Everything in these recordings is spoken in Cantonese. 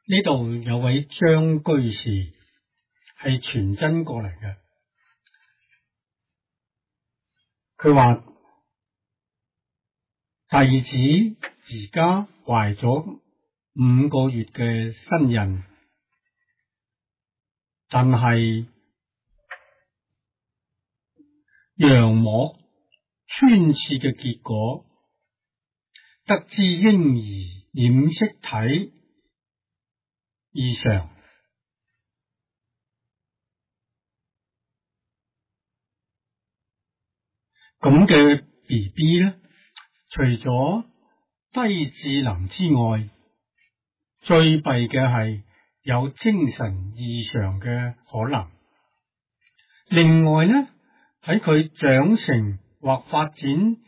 呢度有位張居士係傳真過嚟嘅，佢話弟子而家懷咗5個月嘅身孕，但係羊膜穿刺嘅結果，得知嬰兒染色體異常，咁嘅 BB 咧，除咗低智能之外，最弊嘅係有精神異常嘅可能。另外咧，喺佢長成或發展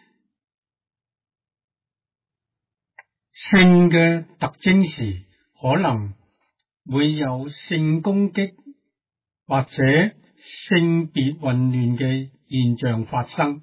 性嘅特徵時，可能會有性攻擊或者性別混亂嘅現象發生。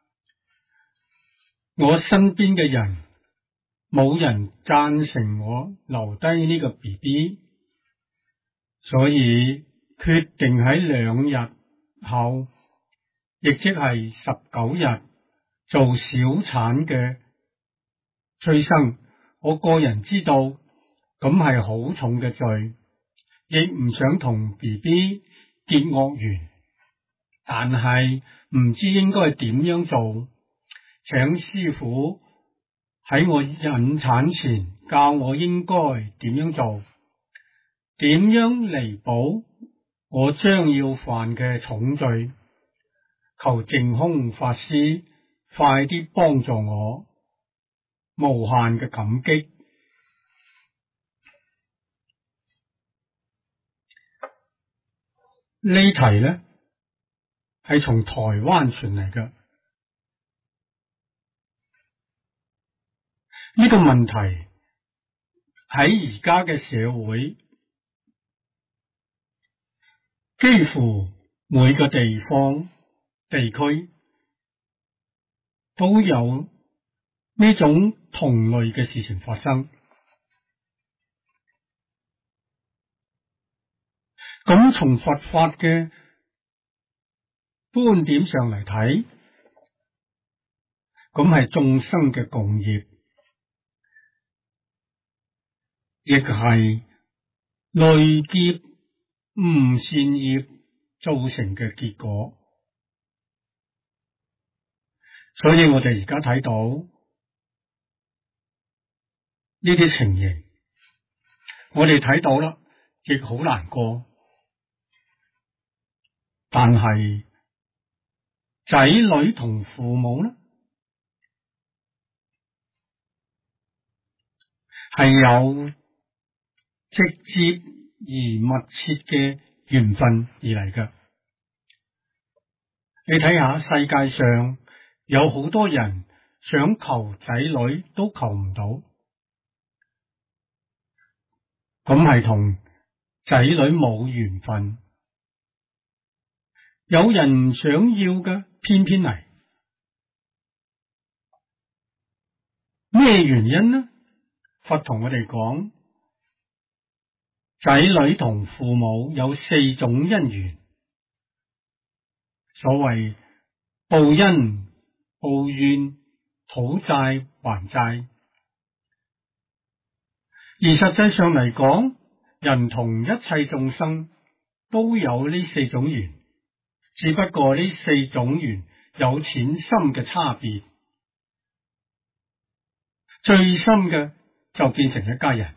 我身邊嘅人冇人贊成我留低呢個 BB， 所以決定喺2日後，亦即係19日做小產嘅催生。我個人知道咁係好重嘅罪，亦唔想同 BB 結惡緣，但係唔知應該點樣做，請師父喺我引產前教我應該點樣做，點樣彌補我將要犯嘅重罪。求淨空法師快啲幫助我，無限嘅感激。呢題呢係從台灣傳嚟嘅，呢個問題喺而家嘅社會，幾乎每個地方地區都有呢種同類嘅事情發生。咁從佛法嘅觀點上嚟睇，咁係眾生嘅共業，亦係累劫唔善業造成嘅結果。所以我哋而家睇到呢啲情形，我哋睇到啦，亦好難過。但係仔女同父母呢，係有直接而密切嘅緣分而嚟嘅。你睇下世界上有好多人想求仔女都求唔到，咁係同仔女冇緣分。有人唔想要嘅，偏偏嚟，咩原因呢？佛同我哋講，仔女同父母有4種因緣，所謂報恩、報怨、討債、還債。而實際上嚟講，人同一切眾生都有呢4種緣。只不過呢4種緣有淺深嘅差別，最深嘅就變成一家人。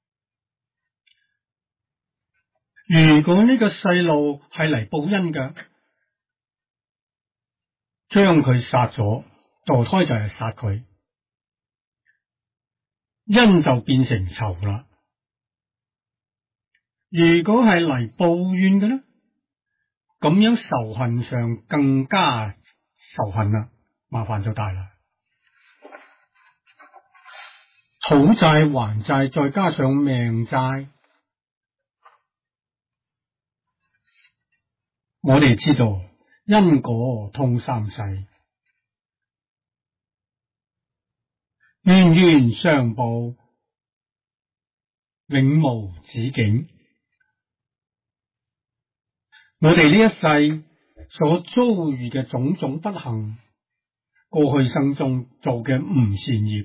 如果呢個細路係嚟報恩嘅，將佢殺咗，墮胎就係殺佢，恩就變成仇啦。如果係嚟報怨嘅呢，咁樣仇恨上更加仇恨啦，麻煩就大啦。討債還債，再加上命債，我哋知道因果通3世，冤冤相報， 永無止境。我哋呢一世所遭遇嘅種種不幸，過去生中做嘅唔善業，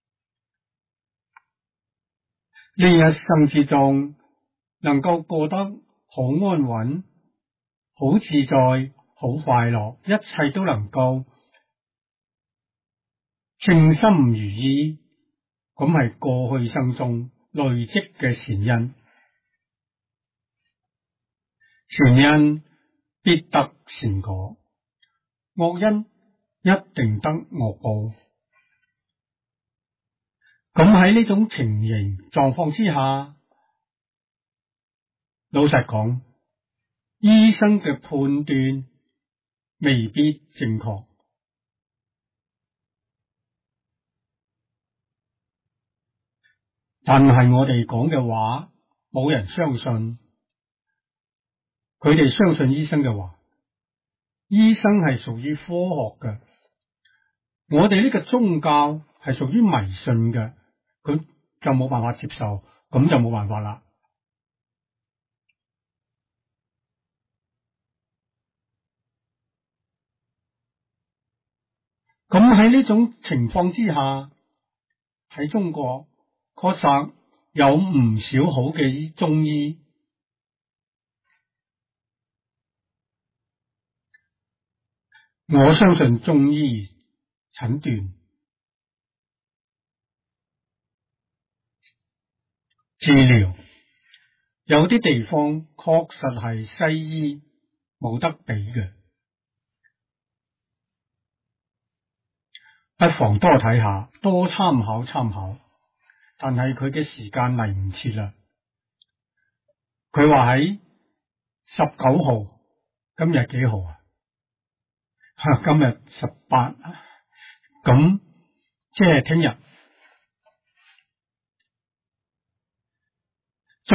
呢一生之中能夠過得好安穩、好自在、好快樂，一切都能夠稱心如意，咁係過去生中累積嘅善因。善因必得善果，惡因一定得惡報。咁喺呢種情形狀況之下，老實講，醫生嘅判斷未必正確。但係我哋講嘅話，冇人相信。佢哋相信醫生嘅話，醫生係屬於科學嘅。我哋呢個宗教係屬於迷信嘅，佢就冇辦法接受，咁就冇辦法啦。咁喺呢種情況之下，喺中國確實有唔少好嘅中醫。我相信中醫診斷、治療有啲地方確實係西醫冇得比嘅，不妨多睇下，多參考參考。但係佢嘅時間嚟唔切啦。佢話喺19號，今日幾號啊？今日18，咁即係聽日做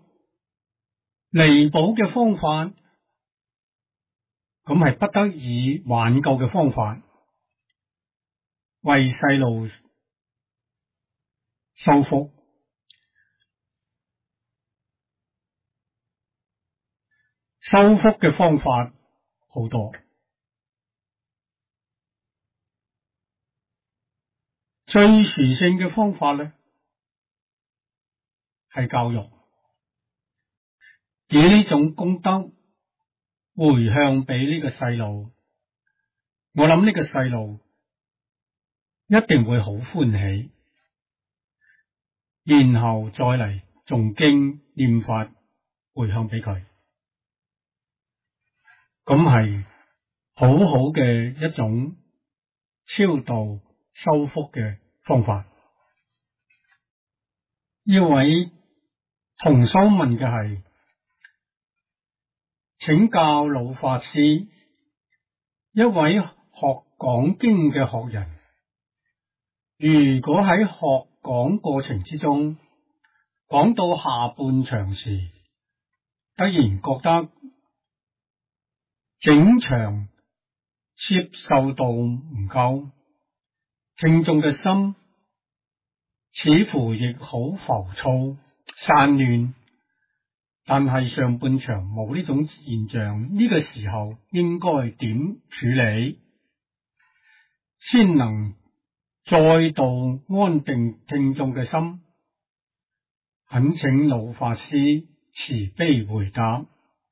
彌補嘅方法，咁係不得已挽救嘅方法，為細路修復。修復嘅方法好多，最殊勝嘅方法咧係教育，以呢種功德回向俾呢個細路，我諗呢個細路一定會好歡喜，然後再嚟誦經念法回向俾佢，咁係好好嘅一種超度修復嘅方法。呢位同修問嘅係，請教老法師，一位學講經嘅學人，如果喺學講過程之中講到下半場時，突然覺得整場接受度唔夠，聽眾嘅心似乎亦好浮躁散亂，但係上半場冇呢種現象，呢個時候應該點處理，先能再度安定聽眾嘅心？懇請老法師慈悲回答。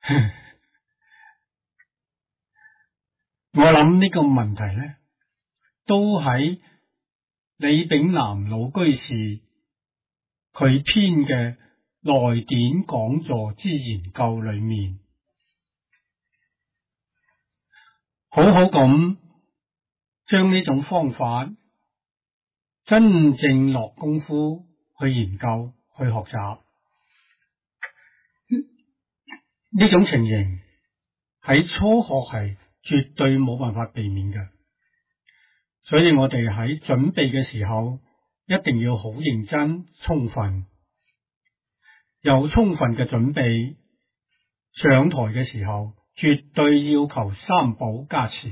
我諗呢個問題咧，都喺李炳南老居士佢編嘅來典講座之研究裏面，好好咁將呢種方法真正落功夫去研究去學習。呢種情形喺初學係絕對冇辦法避免嘅，所以我哋喺準備嘅時候一定要好認真充分，有充分嘅準備，上台嘅時候絕對要求三寶加持。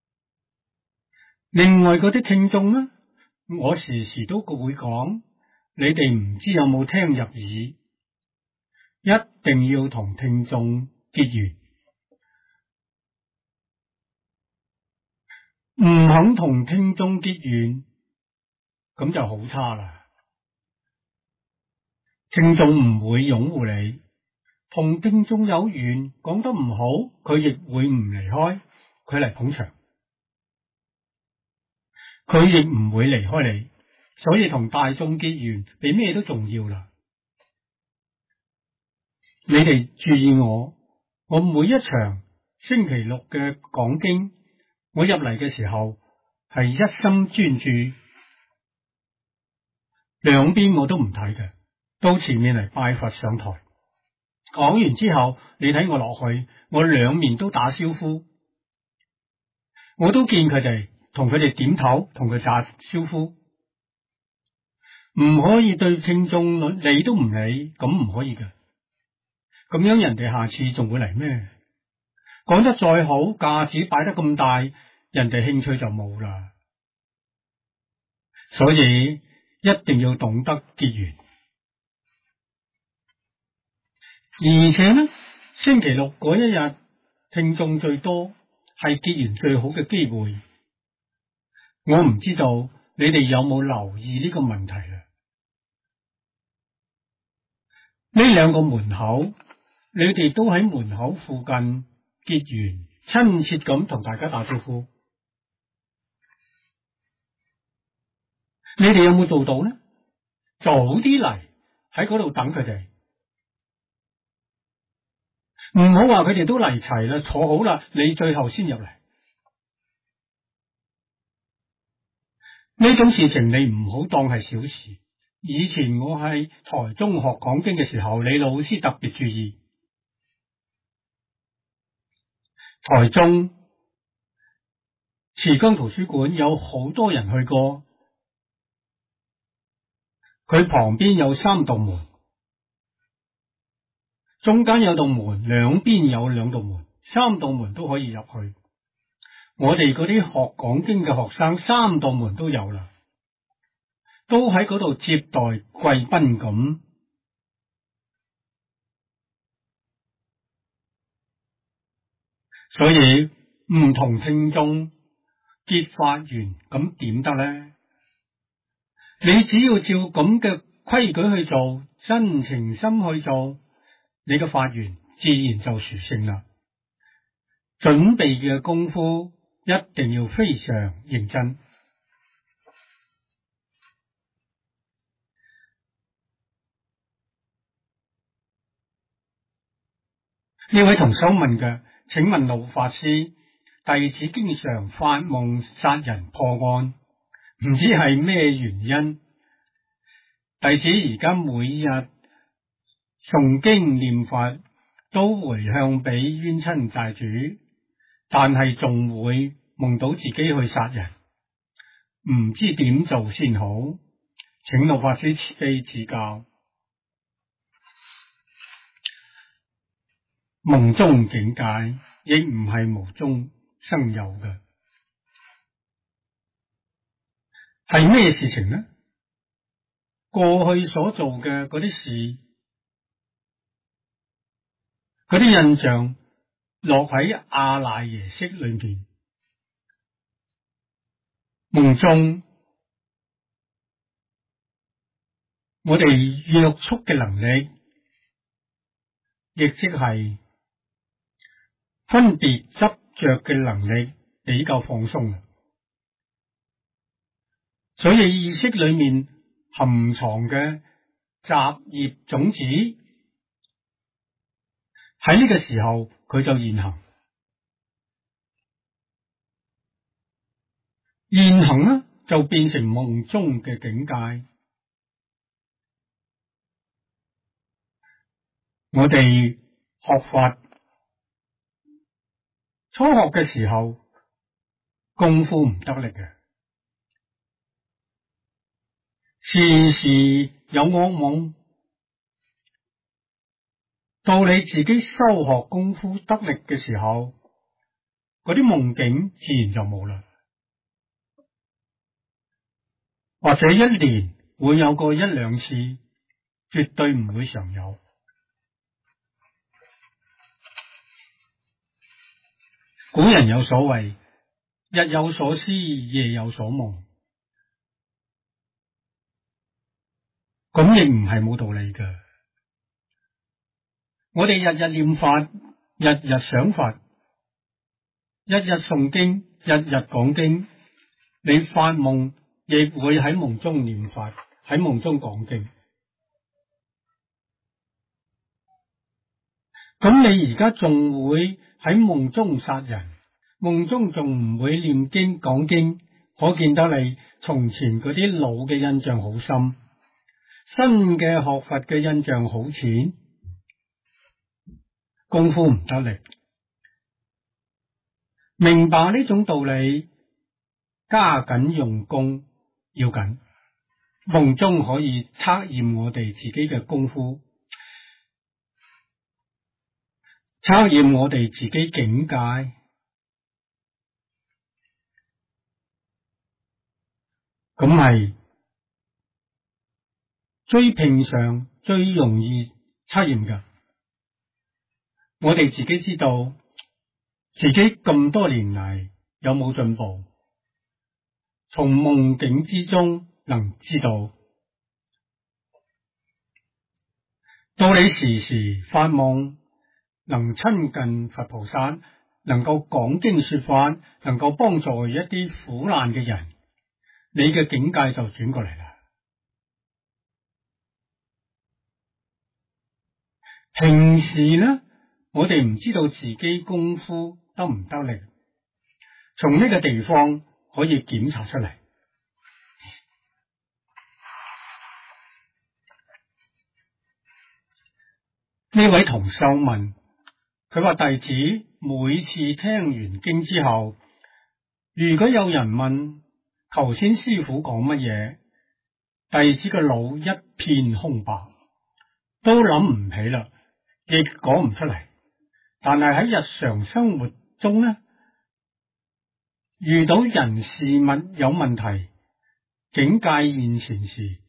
另外嗰啲聽眾呢，我時時都會講， 你哋唔知有冇聽入耳，一定要同聽眾結緣，唔肯同聽眾結緣，咁就好差啦。聽眾唔會擁護你，同聽眾有緣，講得唔好，佢亦會唔離開，佢嚟捧場，佢亦唔會離開你。所以同大眾結緣比咩都重要啦。你哋注意我每一場星期六嘅講經，我入嚟嘅時候係一心專注，兩邊我都唔睇嘅，到前面嚟拜佛上台，講完之後，你睇我落去，我兩面都打招呼，我都見佢哋，同佢哋點頭，同佢打招呼。唔可以對聽眾理都唔理，咁唔可以嘅。咁樣人哋下次仲會嚟咩？講得再好，架子擺得咁大，人哋興趣就冇啦。所以一定要懂得結緣。而且呢，星期六嗰一日聽眾最多，係結緣最好嘅機會。我唔知道你哋有冇留意呢個問題啦？呢兩個門口，你哋都喺門口附近結緣，親切咁同大家打招呼。你哋有冇做到呢？早啲嚟喺嗰度等佢哋，唔好話佢哋都嚟齊啦，坐好啦，你最後先入嚟。呢種事情你唔好當係小事。以前我喺台中學講經嘅時候，李老師特別注意，台中慈江圖書館有好多人去過，佢旁邊有3道門，中間有道門，兩邊有2道門，3道門都可以入去。我哋嗰啲學講經嘅學生，3道門都有啦。都喺嗰度接待貴賓咁，所以唔同聽眾結法緣咁點得呢？你只要照咁嘅規矩去做，真情心去做，你嘅法緣自然就殊勝啦。準備嘅功夫一定要非常認真。呢位同修問嘅，請問老法師，弟子經常發夢殺人破案，唔知係咩原因？弟子而家每日誦經念佛，都回向俾冤親債主，但係仲會夢到自己去殺人，唔知點做先好，請老法師慈悲指教。夢中境界亦唔係無中生有嘅，係咩事情呢？過去所做嘅嗰啲事，嗰啲印象落喺阿賴耶識裏面。夢中我哋約束嘅能力，亦即係分別執着嘅能力比較放鬆，所以意識裏面含藏嘅雜業種子喺呢個時候佢就現行，現行呢就變成夢中嘅境界。我哋學法初學嘅時候功夫唔得力嘅，時時有惡夢，到你自己修學功夫得力嘅時候，嗰啲夢境自然就冇啦。或者1年會有個一兩次，絕對唔會常有。古人有所謂，日有所思，夜有所夢，咁亦唔係冇道理嘅。我哋日日念法，日日想法，日日誦經，日日講經，你發夢亦會喺夢中念法，喺夢中講經。咁你而家仲會喺夢中殺人，夢中仲唔會念經講經，可見得你從前嗰啲老嘅印象好深，新嘅學佛嘅印象好淺，功夫唔得力。明白呢種道理，加緊用功要緊，夢中可以測驗我哋自己嘅功夫，測驗我哋自己境界。咁係最平常、最容易測驗嘅。我哋自己知道自己咁多年嚟有冇進步，從夢境之中能知道。到你時時發夢，能親近佛菩薩，能夠講經說法，能夠幫助一啲苦難嘅人，你嘅境界就轉過嚟啦。平時呢，我哋唔知道自己功夫得唔得力，從呢個地方可以檢查出嚟。呢位同修問，佢話弟子每次聽完經之後，如果有人問頭先師父講乜嘢，弟子嘅腦一片空白，都諗唔起啦，亦講唔出嚟。但係喺日常生活中呢，遇到人事物有問題，境界現前時，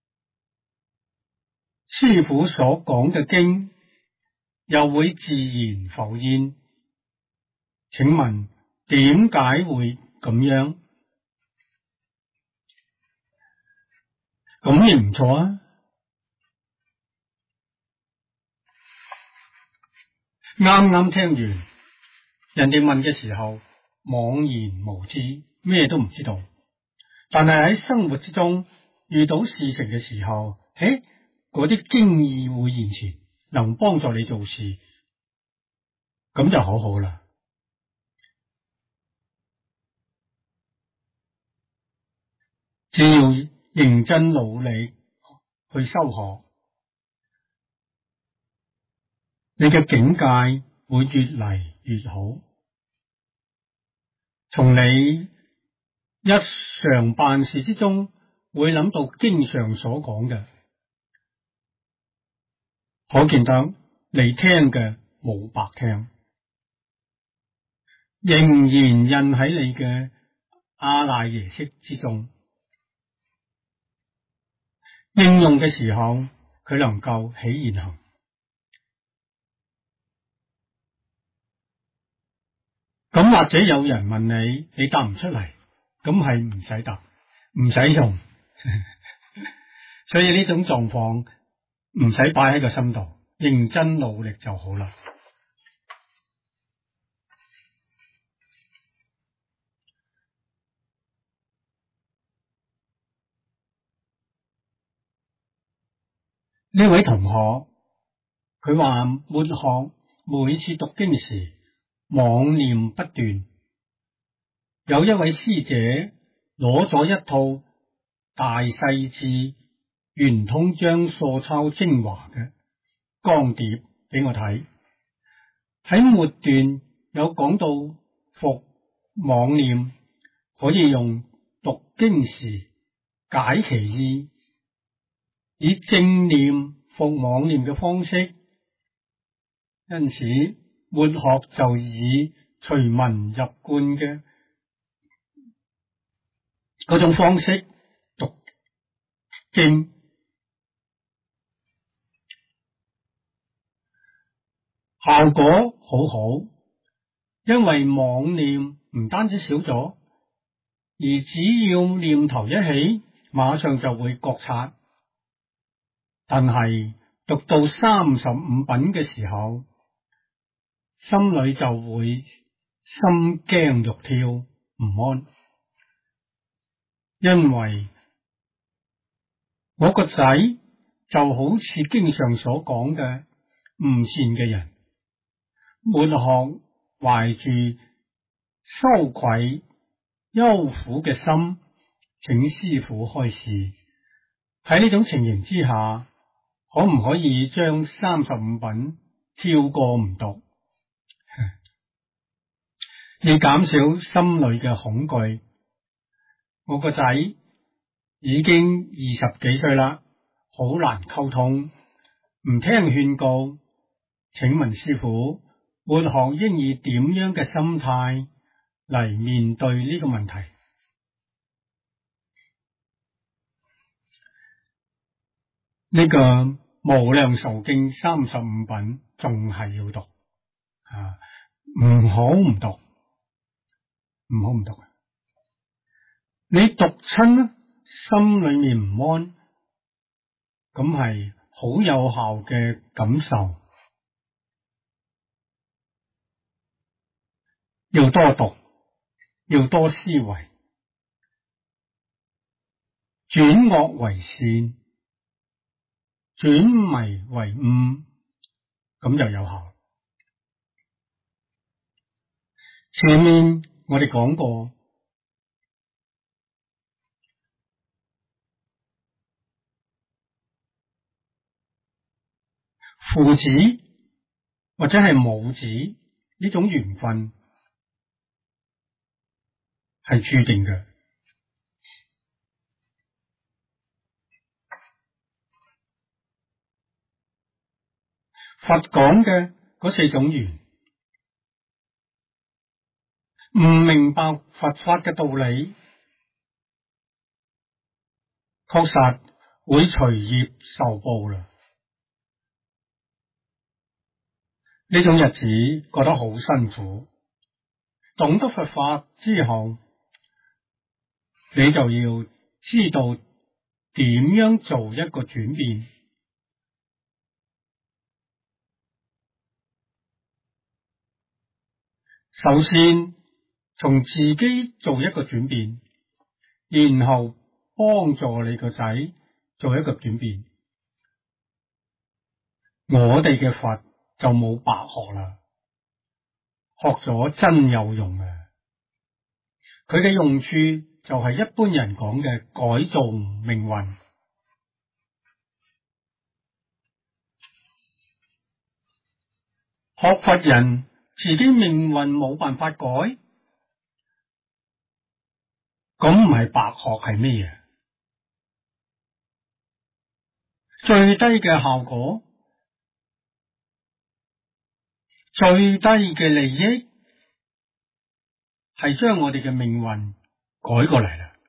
師父所講嘅經又會自然浮現。請問點解會咁樣？咁亦唔錯啊！啱啱聽完，人哋問嘅時候茫然無知，咩都唔知道。但係喺生活之中遇到事情嘅時候，嗰啲經驗會現前，能幫助你做事，咁就好好啦。只要認真努力去修學，你嘅境界會越嚟越好。從你日常辦事之中，會諗到經上所講嘅，可見得你聽嘅冇白聽，仍然印喺你嘅阿賴耶識之中。應用嘅時候，佢能夠起現行。咁或者有人問你，你答唔出嚟，咁係唔使答，唔使用。所以呢種狀況唔使擺喺個心度，認真努力就好啦。呢位同學，佢話末學每次讀經時妄念不斷，有一位師姐攞咗一套大細字圓通章素抄精華嘅光碟俾我睇，喺末段有講到伏妄念可以用讀經時解其意，以正念伏妄念嘅方式，因此末學就以隨文入觀嘅嗰種方式讀經。效果好好，因為妄念唔單止少咗，而只要念頭一起，馬上就會覺察。但係讀到35品嘅時候，心裏就會心驚肉跳，唔安，因為我個仔就好似經常所講嘅唔善嘅人，末學懷住羞愧憂苦嘅心，請師父開示。喺呢種情形之下，可唔可以將35品跳過唔讀，以減少心裏嘅恐懼？我個仔已經20幾歲啦，好難溝通，唔聽勸告，請問師父，末學應以點樣嘅心態嚟面對呢個問題？呢個無量壽經35品仲係要讀啊，唔好唔讀，唔好唔讀。你讀親呢，心裏面唔安，咁係好有效嘅感受。要多讀，要多思維，轉惡為善，轉迷為悟，咁就有效。前面我哋講過，父子或者係母子呢種緣分係注定嘅。佛講嘅嗰4種緣，唔明白佛法嘅道理，確實會隨業受報啦。呢種日子過得好辛苦，懂得佛法之後，你就要知道點樣做一個轉變。首先從自己做一個轉變，然後幫助你個仔做一個轉變。我哋嘅佛就冇白學啦，學咗真有用嘅。佢嘅用處就係一般人講嘅改造命運。學佛人自己命運冇辦法改，咁唔係白學係咩嘢？最低嘅效果，最低嘅利益，係將我哋嘅命運改過嚟啦，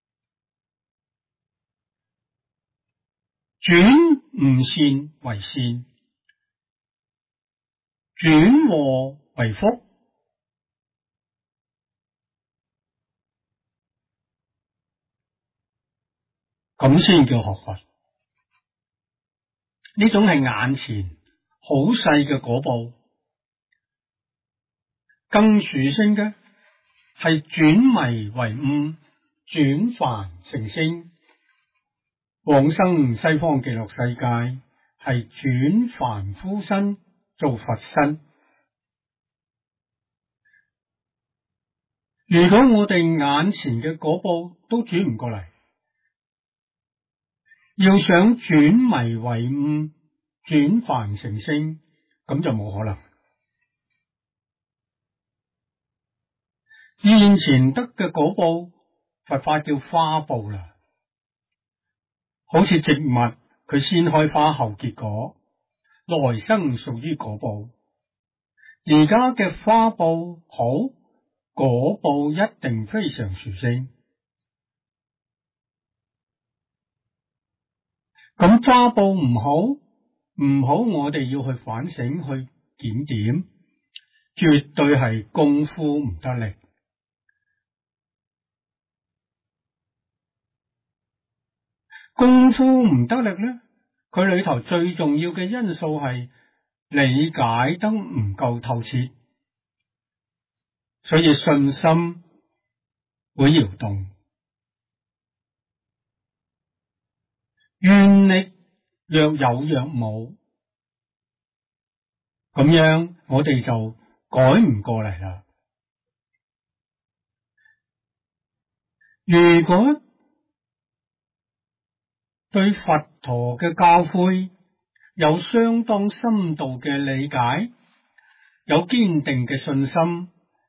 轉唔善為善，轉禍為福。咁先叫學佛。呢種係眼前好細嘅果報，更殊勝嘅係轉迷為悟，轉凡成聖。往生西方極樂世界係轉凡夫身做佛身。如果我哋眼前嘅果報都轉唔過嚟，要想轉迷為悟，轉凡成聖，咁就冇可能。現前得嘅果報，佛法叫花報啦。好似植物，佢先開花後結果，來生屬於果報。而家嘅花報好，果報一定非常殊勝。 咁揸捕唔好，我哋要去反省，去檢點，絕對係功夫唔得力。功夫唔得力咧，佢裏頭最重要嘅因素係理解得唔夠透徹，所以信心會搖動，願力若有若冇，咁樣我哋就改唔過嚟啦。如果對佛陀嘅教誨有相當深度嘅理解，有堅定嘅信心，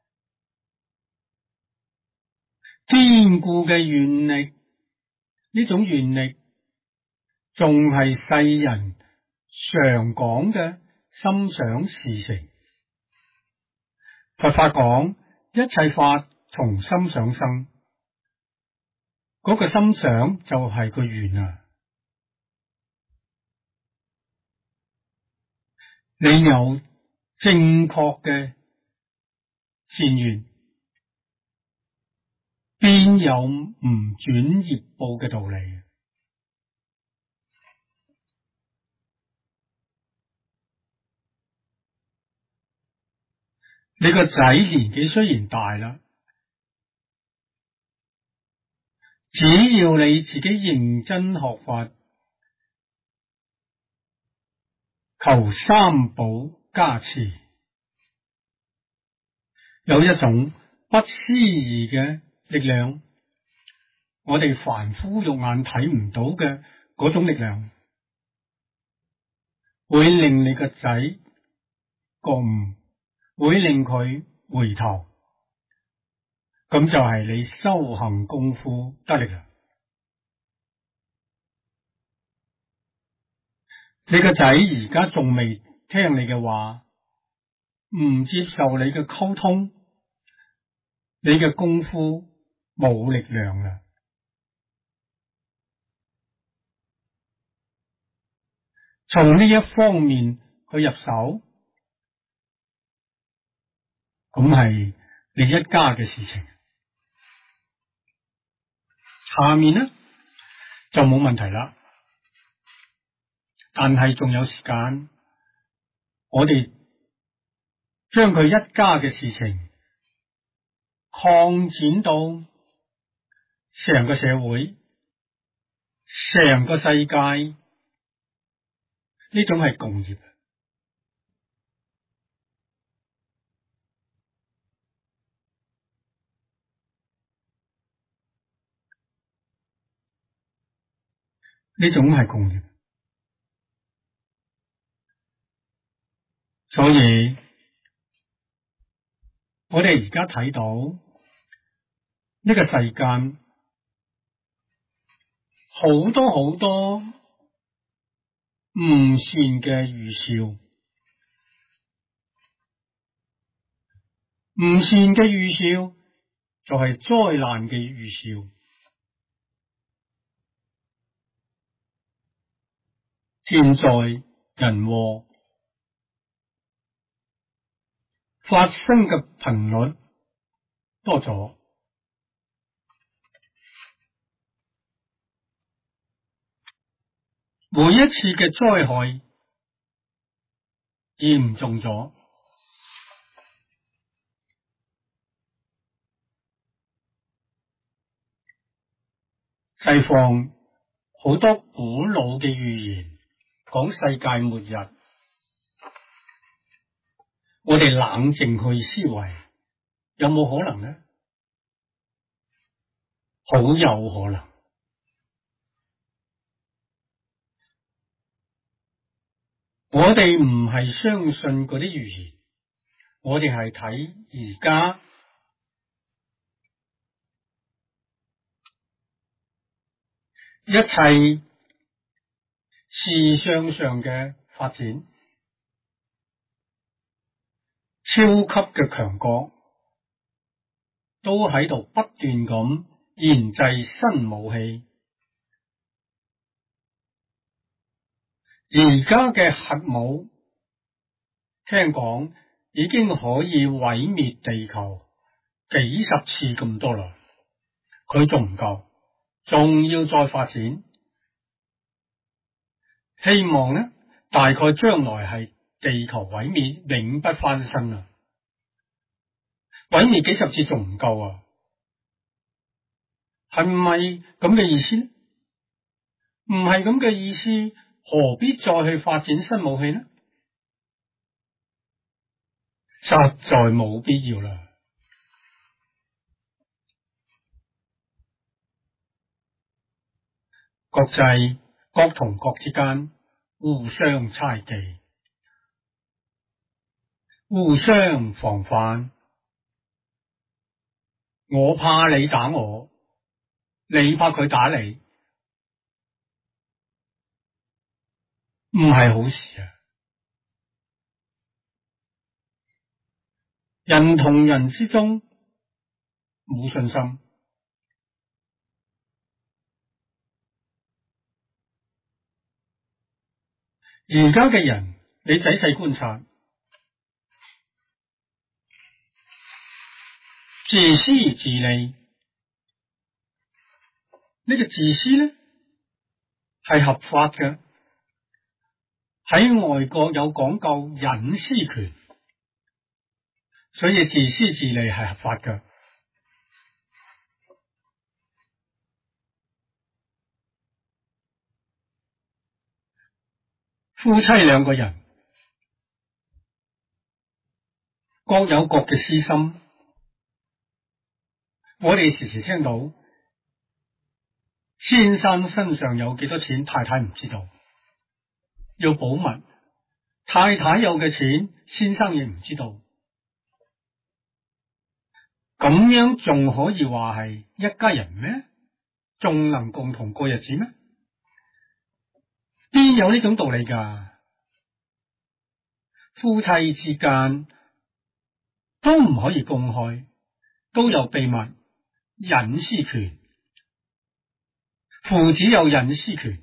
堅固嘅願力，呢種願力仲係世人常講嘅心想事成。佛法講一切法從心想生，嗰個心想就係個願啊。你有正確嘅善願，邊有唔轉業報嘅道理？你個仔年紀雖然大啦，只要你自己認真學法，求三寶加持，有一種不思議嘅力量，我哋凡夫肉眼睇唔到嘅嗰種力量，會令你個仔覺悟，會令佢回頭，咁就係你修行功夫得力啦。你個仔而家仲未聽你嘅話，唔接受你嘅溝通，你嘅功夫冇力量啦。從呢一方面去入手，咁係你一家嘅事情。下面呢就冇問題啦。但係仲有時間，我哋將佢一家嘅事情擴展到成個社會、成個世界，呢種係共業。呢種係共業。所以我哋而家睇到呢個世間好多唔善嘅預兆，唔善嘅預兆就係災難嘅預兆。天災人禍發生嘅頻率多咗，每一次嘅災害嚴重咗，西方好多古老嘅預言講世界末日，我哋冷靜去思維，有冇可能呢？好有可能。我哋唔係相信嗰啲預言，我哋係睇而家一切事相上嘅發展，超級嘅強國都喺度不斷咁研製新武器， 而家嘅核武聽講已經可以毀滅地球幾十次咁多啦，佢仲唔夠，仲要再發展。希望呢，大概將來係地球毀滅，永不翻身啦。毀滅幾十次仲唔夠啊？係唔係咁嘅意思呢？唔係咁嘅意思，何必再去發展新武器呢？實在冇必要啦。國同國之間互相猜忌，互相防範。我怕你打我，你怕佢打你，唔係好事啊！人同人之中冇信心。而家嘅人，你仔細觀察，自私自利，呢個自私呢係合法嘅，喺外國有講究隱私權，所以自私自利係合法嘅。夫妻兩個人各有各嘅私心，我哋時時聽到先生身上有幾多錢，太太唔知道，要保密。太太有嘅錢，先生亦唔知道，咁樣仲可以話係一家人咩？仲能共同過日子咩？邊有呢種道理㗎？夫妻之間都唔可以公開，都有秘密隱私權，父子有隱私權，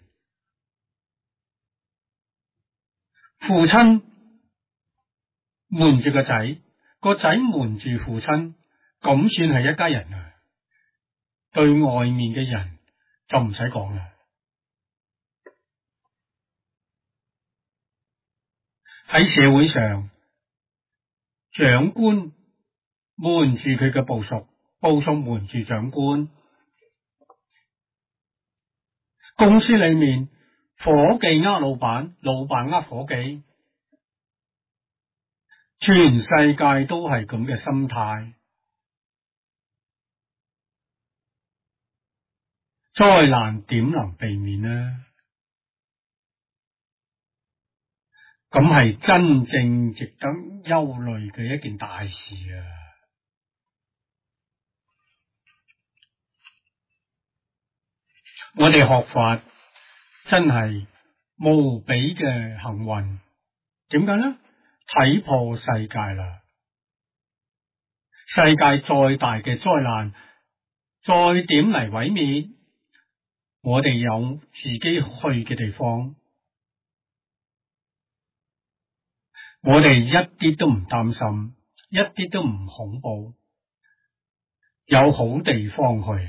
父親瞞住個仔，個仔瞞住父親，咁算係一家人啊！對外面嘅人就唔使講啦。喺社會上，長官瞞住佢嘅部屬，部屬瞞住長官。公司裏面，伙計呃老闆，老闆呃伙計，全世界都係咁嘅心態。災難點能避免呢？咁係真正值得憂慮嘅一件大事啊！我哋學法真係無比嘅幸運。點解呢？睇破世界啦！世界再大嘅災難，再點嚟毀滅，我哋有自己去嘅地方。我哋一啲都唔擔心，一啲都唔恐怖，有好地方去。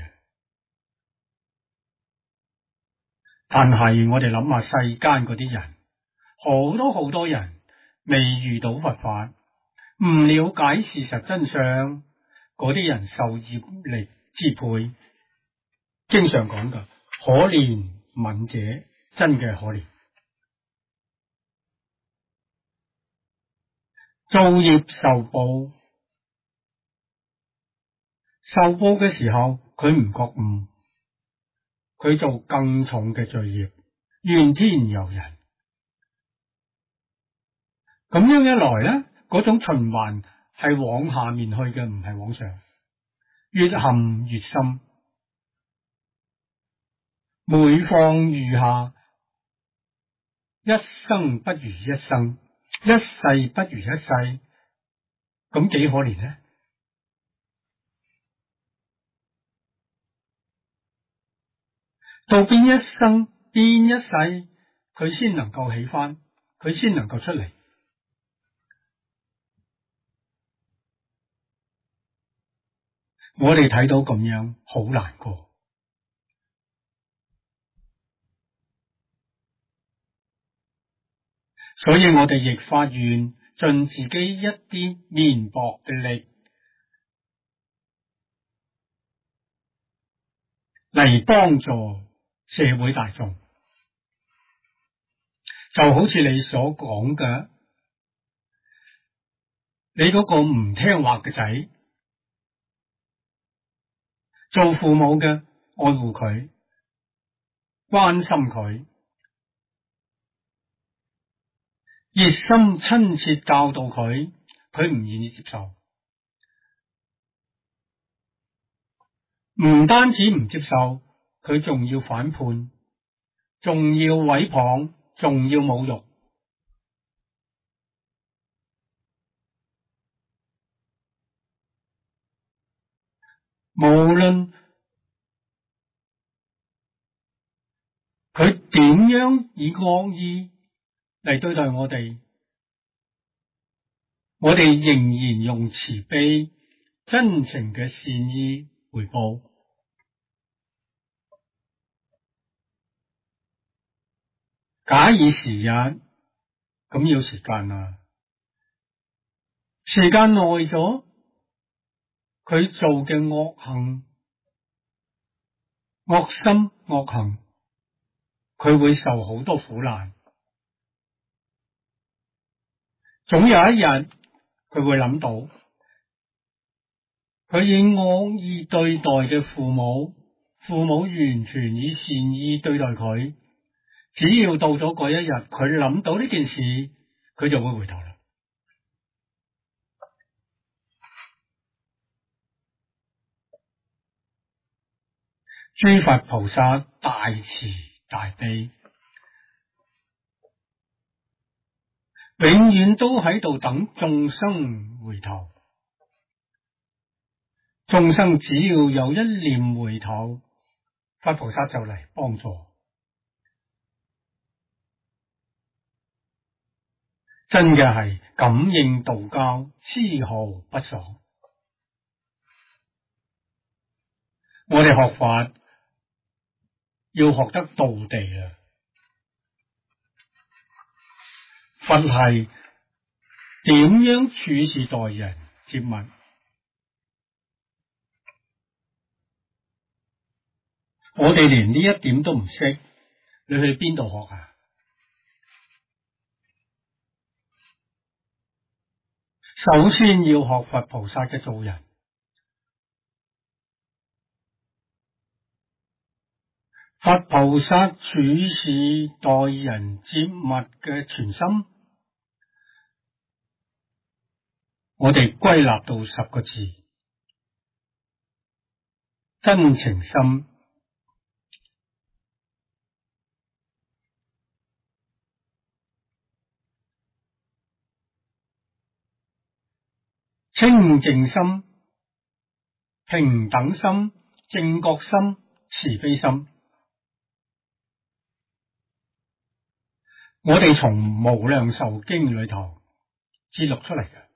但係我哋諗下世間嗰啲人，好多人未遇到佛法，唔了解事實真相，嗰啲人受業力支配，經常講噶，可憐憫者，真嘅可憐。造業受報，受報嘅時候佢唔覺悟，佢做更重嘅罪業，怨天尤人。咁樣一來呢，嗰種循環係往下面去嘅，唔係往上，越陷越深，每況愈下，一生不如一生，一世不如一世，咁幾可憐呢？到邊一生邊一世， 佢先能夠起返，佢先能夠出嚟。我哋睇到咁樣好難過，所以我哋亦發願盡自己一啲綿薄嘅力嚟幫助社會大眾。就好似你所講嘅，你嗰個唔聽話嘅仔，做父母嘅愛護佢，關心佢，熱心親切教導佢，佢唔願意接受，唔單止唔接受，佢仲要反叛，仲要毀謗，仲要侮辱。無論佢點樣以惡意嚟對待我哋，我哋仍然用慈悲、真情嘅善意回報。假以時日，咁要時間啦。時間耐咗，佢做嘅惡行、惡心、惡行，佢會受好多苦難。總有一日，佢會諗到，佢以惡意對待嘅父母，父母完全以善意對待佢。只要到咗嗰一日，佢諗到呢件事，佢就會回頭啦。諸佛菩薩大慈大悲，永遠都喺度等眾生回頭。眾生只要有一念回頭，佛菩薩就嚟幫助。真嘅係感應道交，絲毫不爽。我哋學法要學得道地啊！佛係點樣處事待人接物？我哋連呢一點都唔識，你去邊度學啊？首先要學佛菩薩嘅做人。佛菩薩處事待人接物嘅全心，我哋歸納到10個字：真情心。清淨心、平等心、正覺心、慈悲心，我哋從無量壽經裏頭節錄出嚟嘅。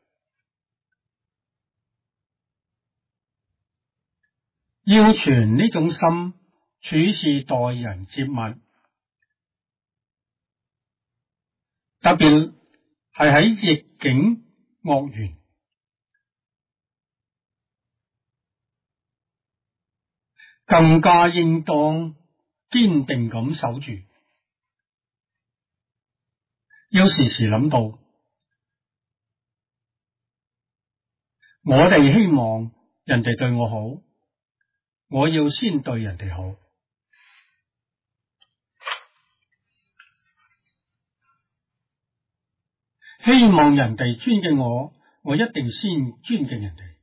要存呢種心，處事待人接物，特別係喺逆境惡緣，更加應當堅定咁守住。要時時諗到，我哋希望人哋對我好，我要先對人哋好。希望人哋尊敬我，我一定先尊敬人哋。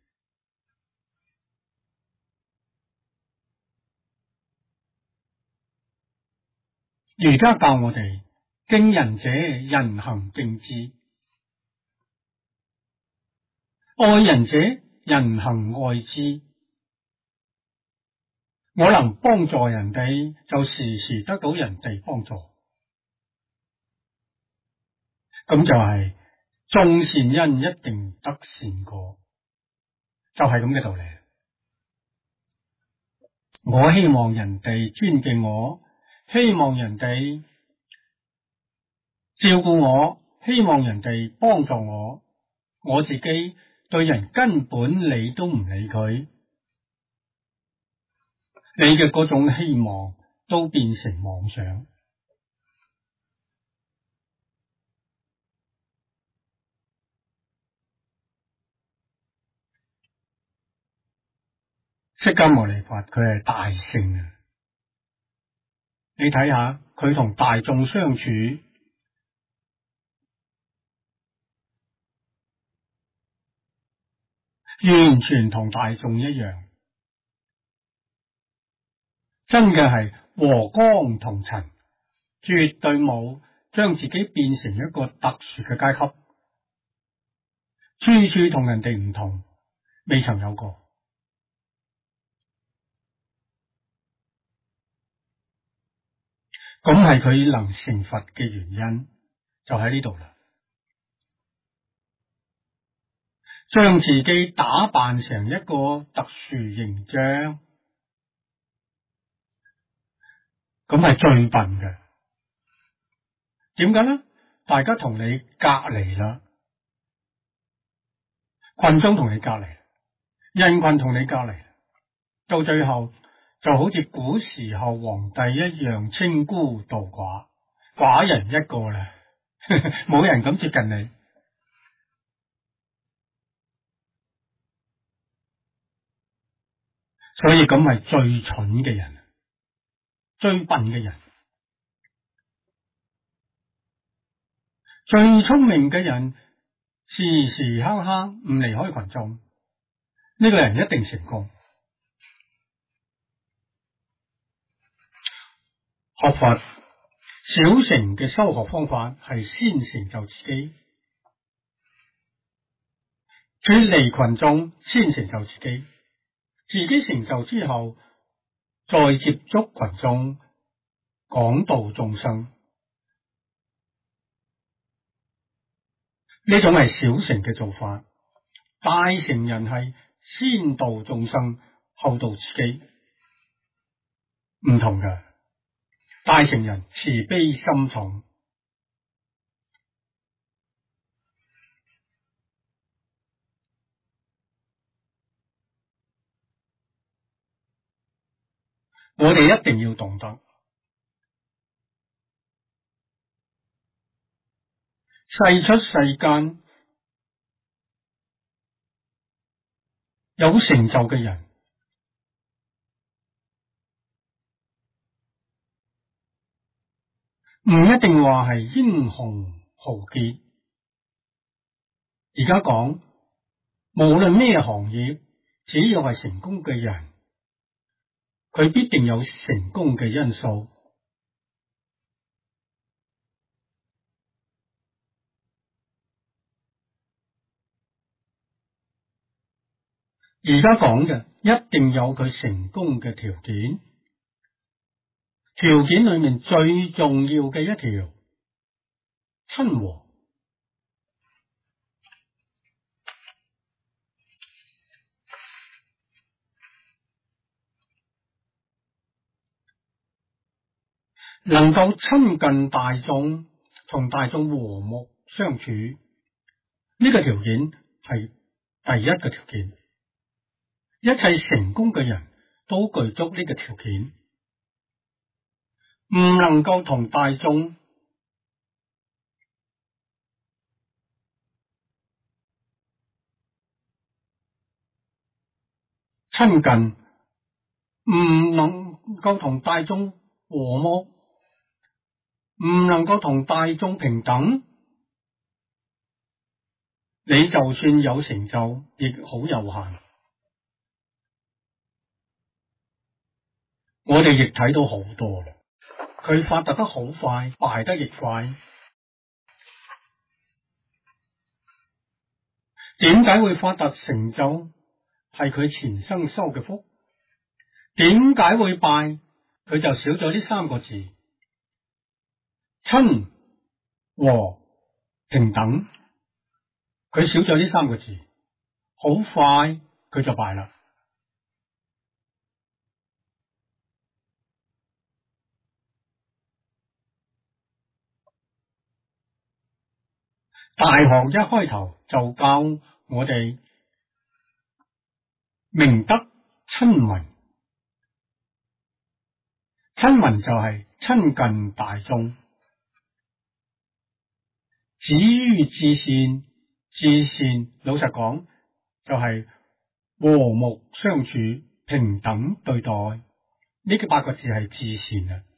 儒家教我哋敬人者，人行敬之；愛人者，人行愛之。我能幫助人哋，就時時得到人哋幫助。 咁就係種善因一定得善果，就係咁嘅道理。我希望人哋尊敬我，希望人哋照顧我，希望人哋幫助我，我自己對人根本理都唔理佢，你嘅嗰種希望都變成妄想。釋迦牟尼佛佢係大聖啊！你睇下佢同大眾相處，完全同大眾一樣，真嘅係和光同塵，絕對冇將自己變成一個特殊嘅階級，處處同人哋唔同，未曾有過。咁係佢能成佛嘅原因，就喺呢度啦。將自己打扮成一個特殊形象，咁係最笨嘅。點解呢？大家同你隔離啦，群眾同你隔離，人群同你隔離，到最後就好似古時候皇帝一樣，清孤獨寡，寡人一個啦，冇人敢接近你。所以咁係最蠢嘅人，最笨嘅人。最聰明嘅人，時時刻刻唔離開群眾，呢個人一定成功。學佛小乘嘅修學方法係先成就自己，脫離群眾先成就自己，自己成就之後再接觸群眾，講道眾生。呢種係小乘嘅做法，大乘人係先度眾生，後度自己，唔同嘅。大乘人慈悲心重，我哋一定要懂得，世出世間有成就嘅人，唔一定話係英雄豪傑。而家講，無論咩行業，只要係成功嘅人，佢必定有成功嘅因素。而家講嘅一定有佢成功嘅條件，條件裏面最重要嘅一條，親和。能夠親近大眾，同大眾和睦相處，呢個條件係第一個條件。一切成功嘅人都具足呢個條件，唔能夠同大眾親近，唔能夠同大眾和睦，唔能夠同大眾平等，你就算有成就，亦好有限。我哋亦睇到好多啦，佢發達得好快，敗得亦快。點解會發達成就？係佢前生修嘅福。點解會敗？佢就少咗呢三個字：親和平等，佢少咗呢三個字，好快佢就敗啦。大學一開頭就教我哋明德親民，親民就係親近大眾。止於至善，至善老實講就係和睦相處、平等對待，呢個8個字係至善啊！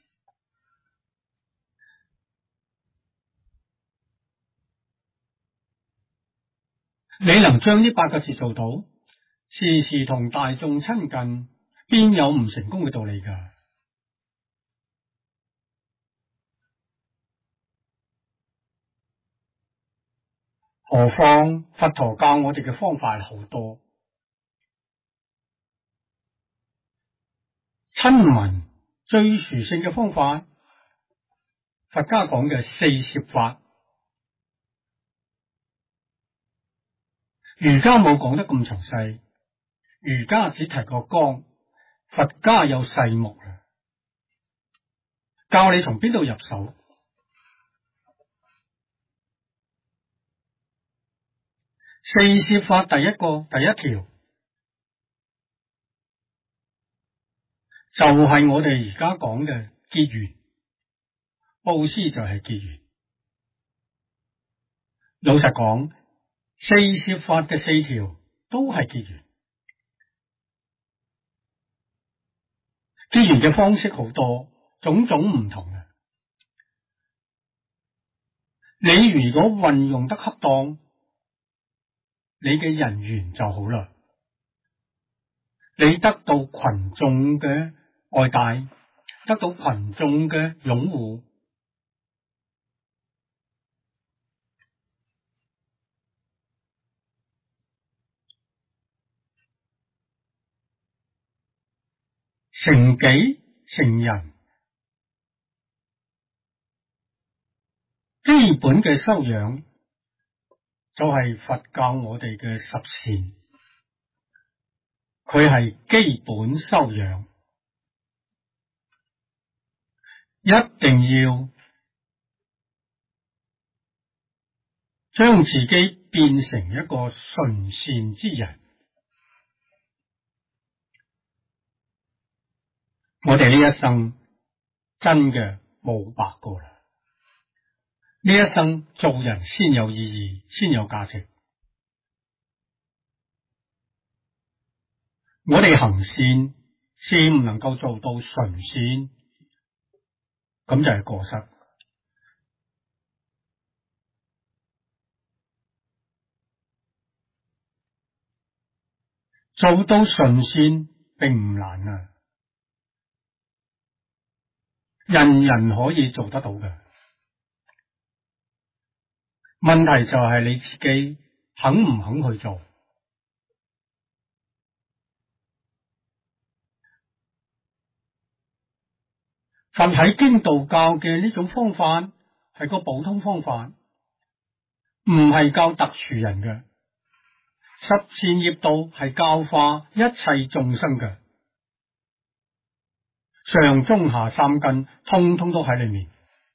你能將呢8個字做到，時時同大眾親近，邊有唔成功嘅道理㗎？何況佛陀教我哋嘅方法好多，親民最殊勝嘅方法，佛家講嘅四攝法，儒家冇講得咁詳細，儒家只提過綱，佛家有細目啦，教你從邊度入手。四攝法第一條就係我哋而家講嘅結緣，布施就係結緣。老實講，四攝法嘅4條都係結緣，結緣嘅方式好多，種種唔同啊！你如果運用得恰當，你嘅人緣就好啦，你得到群眾嘅愛戴，得到群眾嘅擁護，成己成人，基本嘅修養就係佛教我哋嘅十善，佢係基本修養，一定要將自己變成一個純善之人。我哋呢一生真嘅冇白過啦，呢一生做人先有意義，先有價值。我哋行善先唔能夠做到純善，咁就係過失。做到純善並唔難啊，人人可以做得到嘅。問題就係你自己肯唔肯去做。佛喺經道教嘅呢種方法係個普通方法，唔係教特殊人嘅。十善業道係教化一切眾生嘅，上中下三根通通都喺裏面，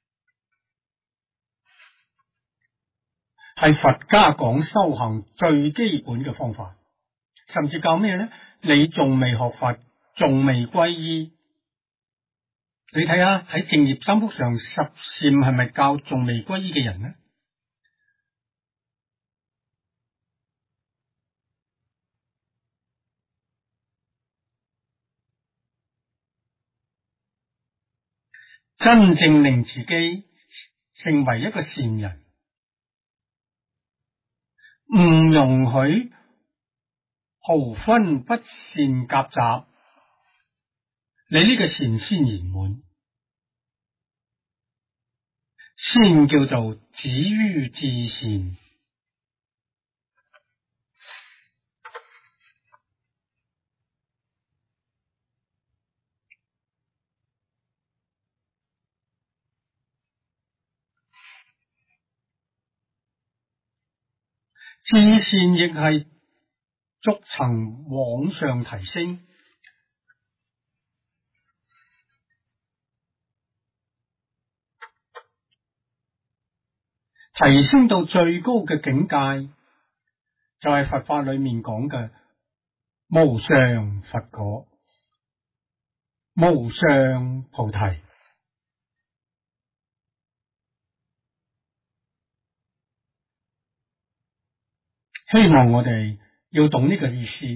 係佛家講修行最基本嘅方法。甚至教咩呢？你仲未學佛，仲未皈依，你睇下喺正業三福上，十善係咪教仲未皈依嘅人呢？真正令自己成為一個善人，唔容許毫分不善夾雜，你呢個善先圓滿，先叫做止於至善。 至善亦係逐層往上提升，提升到最高嘅境界，就係佛法裏面講嘅無上佛果、無上菩提。希望我哋要懂呢個意思，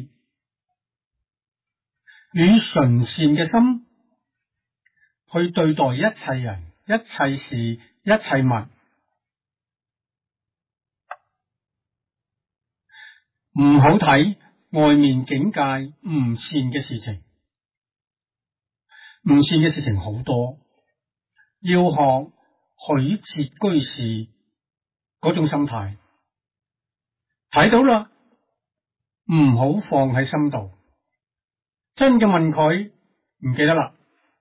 以純善嘅心去對待一切人、一切事、一切物，唔好睇外面境界唔善嘅事情，唔善嘅事情好多，要學許設居士嗰種心態，睇到啦，唔好放喺心度。真嘅問佢唔記得啦。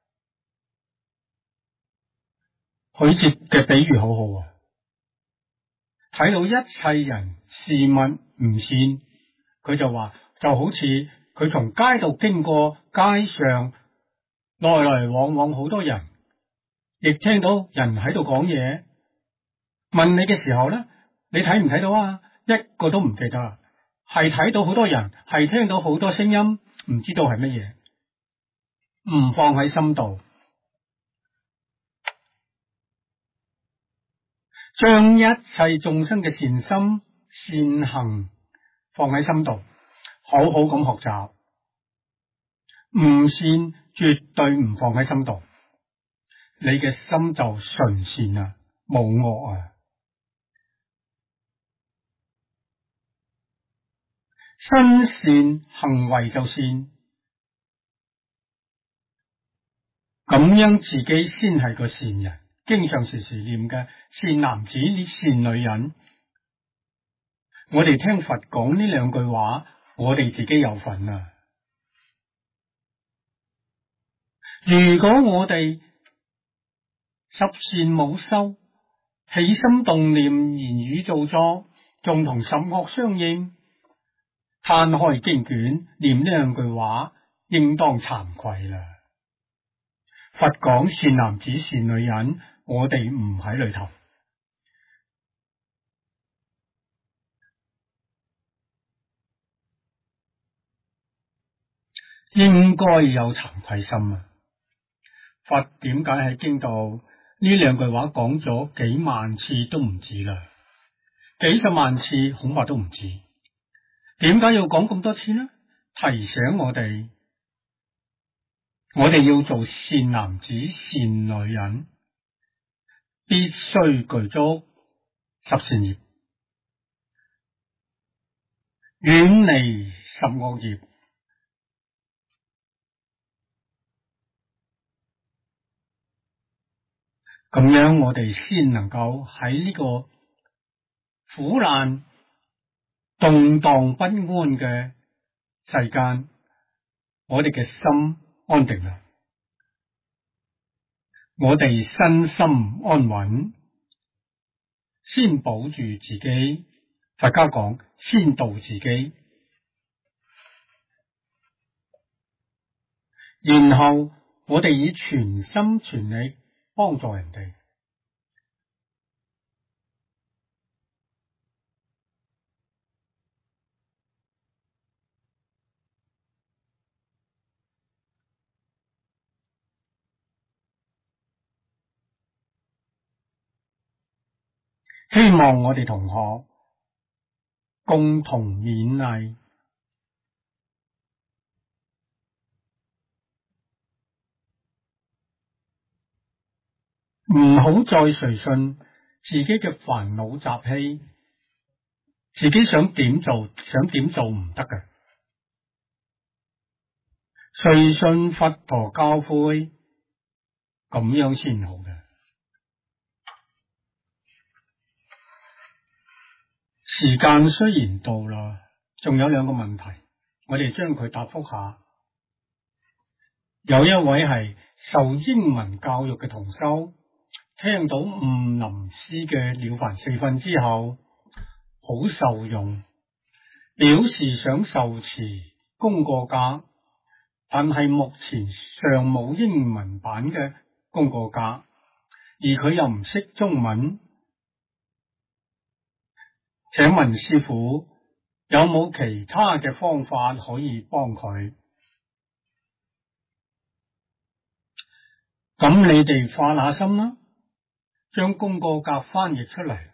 許設嘅比喻好好啊，睇到一切人事物唔善，佢就話就好似佢從街度經過，街上來來往往好多人，亦聽到人喺度講嘢，問你嘅時候咧，你睇唔睇到啊？一個都唔記得，係睇到好多人，係聽到好多聲音，唔知道係乜嘢，唔放喺心度，將一切眾生嘅善心善行放喺心度，好好咁學習。唔善絕對唔放喺心度，你嘅心就純善啊，冇惡啊。身善行為就善，咁樣自己先係個善人。經常時時念嘅善男子善女人，我哋聽佛講呢兩句話，我哋自己有份啊。如果我哋十善冇修，起心動念言語造作，仲同十惡相應，攤開經卷念呢兩句話，應當慚愧啦。佛講善男子善女人，我哋唔喺裏頭，應該有慚愧心啊。佛點解喺經度呢兩句話講咗幾萬次都唔止啦，幾十萬次恐怕都唔止。點解要講咁多次呢？提醒我哋要做善男子善女人，必須具足十善業，遠離十惡業。咁樣我哋先能夠喺呢個苦難動盪不安嘅世間，我哋嘅心安定啦，我哋身心安穩，先保住自己。佛家講先度自己，然後我哋以全心全力幫助人哋。希望我哋同學共同勉勵，唔好再隨順自己嘅煩惱習氣，自己想點做唔得嘅，隨順佛陀教誨，咁樣先好嘅。時間雖然到啦，仲有兩個問題，我哋將佢答覆下。有一位係受英文教育嘅同修，聽到悟林師嘅了凡四訓之後， 好受用，表示想受持功過架，但係目前尚冇英文版嘅功過架，而佢又唔識中文，請問師父有冇其他嘅方法可以幫佢？咁你哋發下心啦，將功過架翻譯出嚟。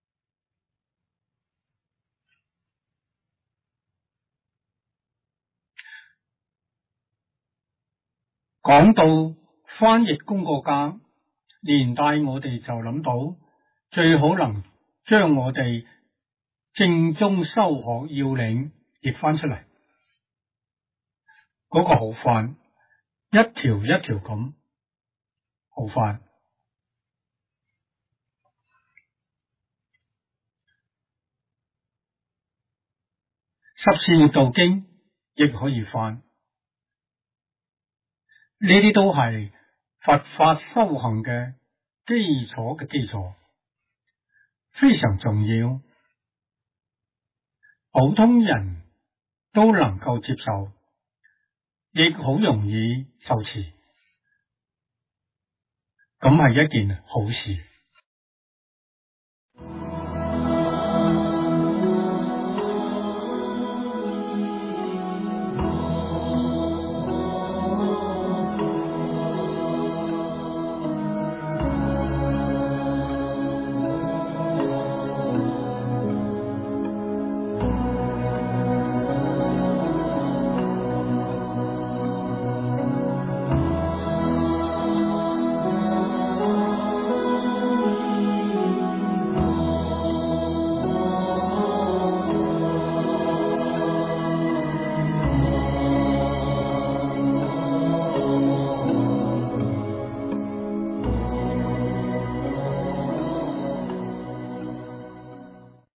講到翻譯功過架，連帶我哋就諗到最好能將我哋正宗修學要領譯翻出嚟，嗰個好快，一條一條咁，好快。十善業道經亦可以翻，呢啲都係佛法修行嘅基礎嘅基礎，非常重要，普通人都能夠接受，亦好容易受持，咁係一件好事。